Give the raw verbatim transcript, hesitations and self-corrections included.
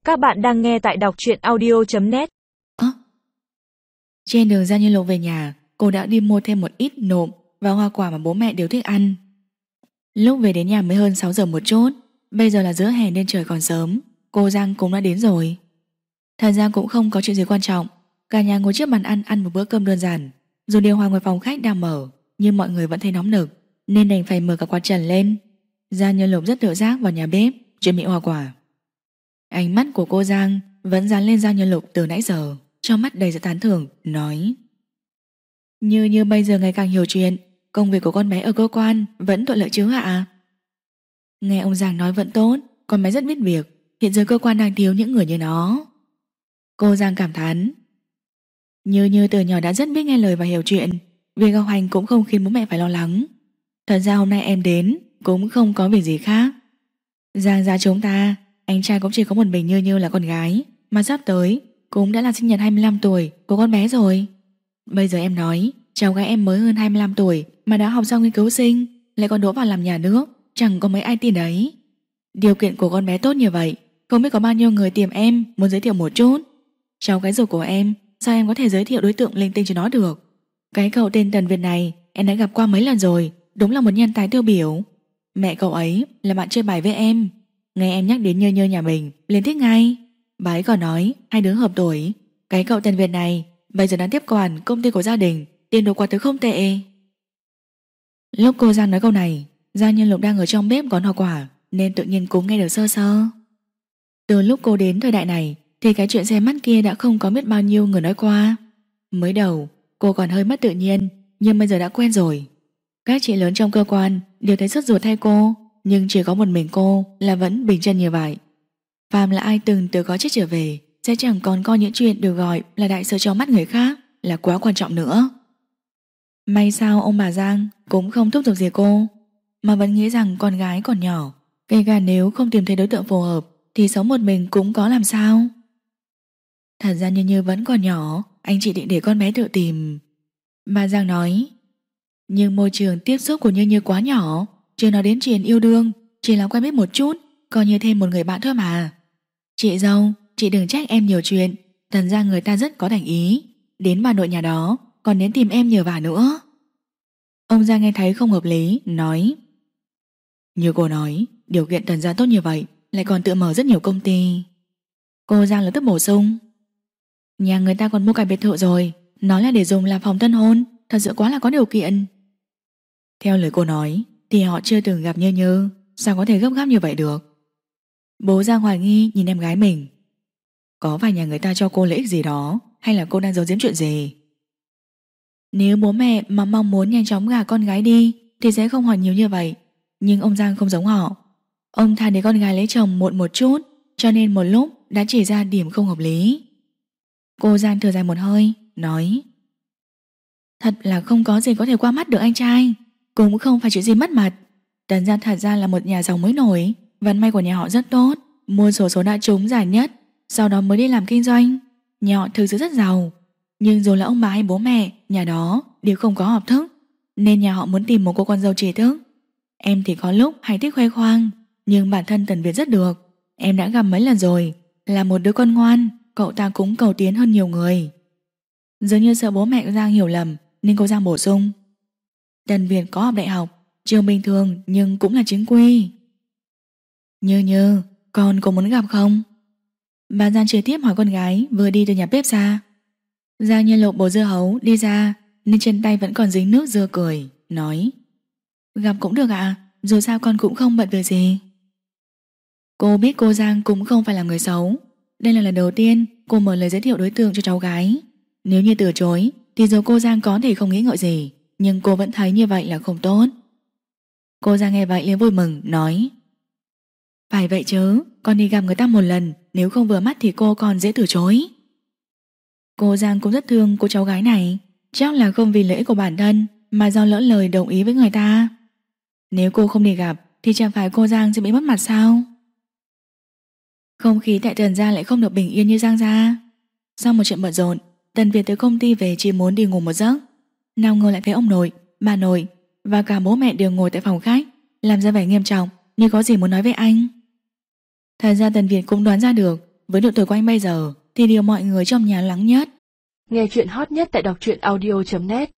Các bạn đang nghe tại đọc truyện audio chấm net. À, trên đường Giang Như Lộc về nhà, cô đã đi mua thêm một ít nộm và hoa quả mà bố mẹ đều thích ăn. Lúc về đến nhà mới hơn sáu giờ một chút. Bây giờ là giữa hè nên trời còn sớm. Cô Giang cũng đã đến rồi. Thật ra cũng không có chuyện gì quan trọng. Cả nhà ngồi trước bàn ăn ăn một bữa cơm đơn giản. Dù điều hòa ngoài phòng khách đang mở, nhưng mọi người vẫn thấy nóng nực nên đành phải mở cả quạt trần lên. Giang Như Lộc rất tự giác vào nhà bếp chuẩn bị hoa quả. Ánh mắt của cô Giang vẫn dán lên Giang Như Lộc từ nãy giờ, trong mắt đầy sự tán thưởng, nói: Như Như bây giờ ngày càng hiểu chuyện, công việc của con bé ở cơ quan vẫn thuận lợi chứ ạ? Nghe ông Giang nói vẫn tốt, con bé rất biết việc, hiện giờ cơ quan đang thiếu những người như nó. Cô Giang cảm thán: Như Như từ nhỏ đã rất biết nghe lời và hiểu chuyện, việc học hành cũng không khiến bố mẹ phải lo lắng. Thật ra hôm nay em đến cũng không có việc gì khác. Giang gia chúng ta, anh trai cũng chỉ có một mình Như Như là con gái, mà sắp tới cũng đã là sinh nhật hai mươi lăm tuổi của con bé rồi. Bây giờ em nói cháu gái em mới hơn hai mươi lăm tuổi mà đã học xong nghiên cứu sinh, lại còn đỗ vào làm nhà nước, chẳng có mấy ai tin đấy. Điều kiện của con bé tốt như vậy, không biết có bao nhiêu người tìm em muốn giới thiệu một chút. Cháu gái ruột của em, sao em có thể giới thiệu đối tượng linh tinh cho nó được? Cái cậu tên Tần Việt này em đã gặp qua mấy lần rồi, đúng là một nhân tài tiêu biểu. Mẹ cậu ấy là bạn chơi bài với em, nghe em nhắc đến Như Như nhà mình liền thích ngay. Bà ấy còn nói hai đứa hợp tuổi. Cái cậu Tần Việt này bây giờ đang tiếp quản công ty của gia đình, tiền đồ quả thực không tệ. Lúc cô Giang nói câu này, Giang Như Lộc đang ở trong bếp gói hoa quả nên tự nhiên cũng nghe được sơ sơ. Từ lúc cô đến thời đại này thì cái chuyện xe mắt kia đã không có biết bao nhiêu người nói qua. Mới đầu cô còn hơi mất tự nhiên, nhưng bây giờ đã quen rồi. Các chị lớn trong cơ quan đều thấy sốt ruột thay cô, nhưng chỉ có một mình cô là vẫn bình chân như vậy. Phàm là ai từng từ có chết trở về sẽ chẳng còn coi những chuyện được gọi là đại sự trong mắt người khác là quá quan trọng nữa. May sao ông bà Giang cũng không thúc giục gì cô, mà vẫn nghĩ rằng con gái còn nhỏ, kể cả nếu không tìm thấy đối tượng phù hợp thì sống một mình cũng có làm sao. Thật ra Như Như vẫn còn nhỏ, anh chị định để con bé tự tìm. Bà Giang nói. Nhưng môi trường tiếp xúc của Như Như quá nhỏ, chưa nói đến chuyện yêu đương, chỉ là quen biết một chút, coi như thêm một người bạn thôi mà. Chị dâu, chị đừng trách em nhiều chuyện, thật ra người ta rất có thành ý, đến bà nội nhà đó còn đến tìm em nhờ vả nữa. Ông Giang nghe thấy không hợp lý, nói: Như cô nói, điều kiện Tần gia tốt như vậy, lại còn tự mở rất nhiều công ty. Cô Giang lập tức bổ sung: Nhà người ta còn mua cả biệt thự rồi, nói là để dùng làm phòng tân hôn, thật sự quá là có điều kiện. Theo lời cô nói thì họ chưa từng gặp Như Như, sao có thể gấp gáp như vậy được? Bố Giang hoài nghi nhìn em gái mình. Có phải nhà người ta cho cô lợi ích gì đó, hay là cô đang giấu giếm chuyện gì? Nếu bố mẹ mà mong muốn nhanh chóng gả con gái đi thì sẽ không hỏi nhiều như vậy. Nhưng ông Giang không giống họ. Ông thà để con gái lấy chồng muộn một chút, cho nên một lúc đã chỉ ra điểm không hợp lý. Cô Giang thở dài một hơi, nói: Thật là không có gì có thể qua mắt được anh trai, cũng không phải chuyện gì mất mặt. Tần gia thật ra là một nhà giàu mới nổi, vận may của nhà họ rất tốt, mua sổ số đã trúng giải nhất, sau đó mới đi làm kinh doanh. Nhà họ thực sự rất giàu, nhưng dù là ông bà hay bố mẹ nhà đó đều không có học thức, nên nhà họ muốn tìm một cô con dâu trí thức. Em thì có lúc hay thích khoe khoang, nhưng bản thân Tần Việt rất được, em đã gặp mấy lần rồi, là một đứa con ngoan, cậu ta cũng cầu tiến hơn nhiều người. Dường như sợ bố mẹ Giang hiểu lầm nên cô Giang bổ sung: Tần Việt có học đại học, trường bình thường nhưng cũng là chính quy. Như Như, con có muốn gặp không? Bà Giang trực tiếp hỏi con gái vừa đi từ nhà bếp ra. Giang Như Lộc bổ dưa hấu đi ra nên chân tay vẫn còn dính nước dưa cười, nói: Gặp cũng được ạ, dù sao con cũng không bận việc gì. Cô biết cô Giang cũng không phải là người xấu. Đây là lần đầu tiên cô mở lời giới thiệu đối tượng cho cháu gái. Nếu như từ chối thì dù cô Giang có thể không nghĩ ngợi gì, nhưng cô vẫn thấy như vậy là không tốt. Cô Giang nghe vậy liền vui mừng, nói: Phải vậy chứ, con đi gặp người ta một lần, nếu không vừa mắt thì cô còn dễ từ chối. Cô Giang cũng rất thương cô cháu gái này, chắc là không vì lợi ích của bản thân mà do lỡ lời đồng ý với người ta. Nếu cô không đi gặp thì chẳng phải cô Giang sẽ bị mất mặt sao? Không khí tại Tần gia lại không được bình yên như Giang gia. Sau một trận bận rộn, Tần Việt tới công ty về chỉ muốn đi ngủ một giấc, nào ngờ lại thấy ông nội, bà nội và cả bố mẹ đều ngồi tại phòng khách, làm ra vẻ nghiêm trọng như có gì muốn nói với anh. Thật ra Tần Việt cũng đoán ra được Với độ tuổi của anh bây giờ thì điều mọi người trong nhà lắng nhất. Nghe chuyện hot nhất tại đọc truyện audio chấm net.